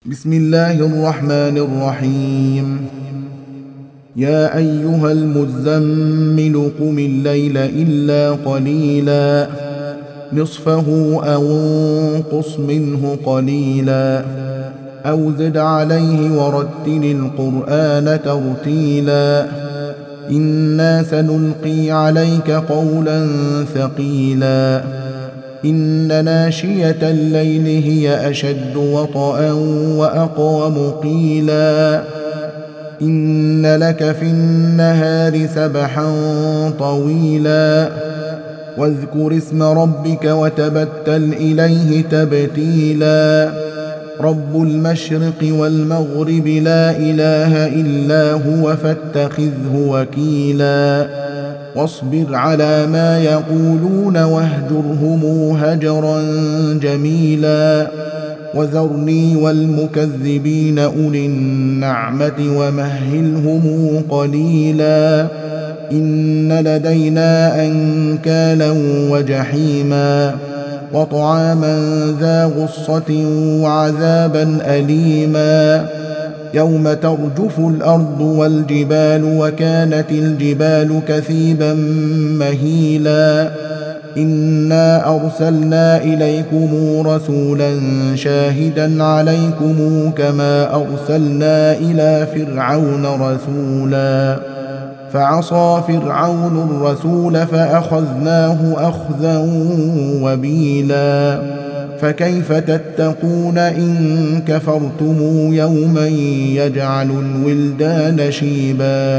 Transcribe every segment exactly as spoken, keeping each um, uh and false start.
بسم الله الرحمن الرحيم. يا أيها المزمل قم الليل إلا قليلا نصفه أو انقص منه قليلا أو زد عليه ورتل القرآن ترتيلا إنا سنلقي عليك قولا ثقيلا إن ناشية الليل هي أشد وطئا وأقوم قيلا إن لك في النهار سبحا طويلا واذكر اسم ربك وتبتل إليه تبتيلا رب المشرق والمغرب لا إله إلا هو فاتخذه وكيلا واصبر على ما يقولون واهجرهم هجرا جميلا وذرني والمكذبين أولي النعمة ومهلهم قليلا إن لدينا أنكالا وجحيما وطعاما ذا غصة وعذابا أليما يوم ترجف الأرض والجبال وكانت الجبال كثيبا مهيلا إنا أرسلنا إليكم رسولا شاهدا عليكم كما أرسلنا إلى فرعون رسولا فعصى فرعون الرسول فأخذناه أخذا وبيلا فكيف تتقون إن كفرتم يوما يجعل الولدان شيبا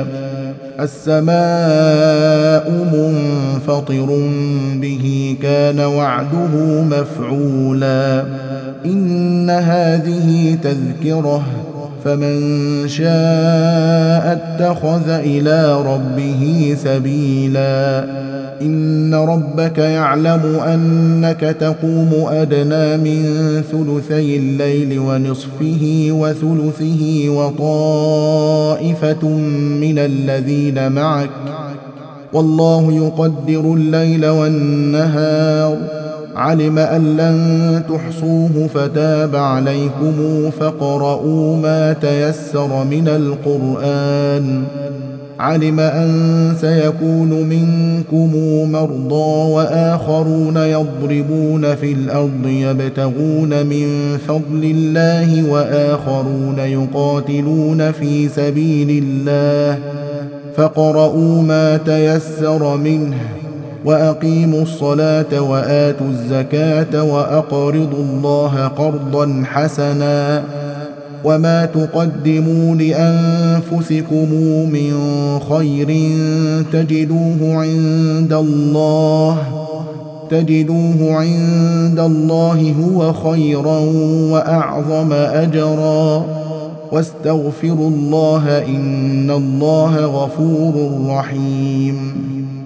السماء منفطر به كان وعده مفعولا إن هذه تذكرة فمن شاء اتخذ إلى ربه سبيلا إن ربك يعلم أنك تقوم أدنى من ثلثي الليل ونصفه وثلثه وطائفة من الذين معك والله يقدر الليل والنهار علم أن لن تحصوه فتاب عليكم فاقرؤوا ما تيسر من القرآن علم أن سيكون منكم مرضى وآخرون يضربون في الأرض يبتغون من فضل الله وآخرون يقاتلون في سبيل الله فاقرؤوا ما تيسر منه وأقيموا الصلاة وآتوا الزكاة وأقرضوا الله قرضا حسنا وما تقدموا لأنفسكم من خير تجدوه عند الله تجدوه عند الله هو خيرا وأعظم أجرا واستغفروا الله إن الله غفور رحيم.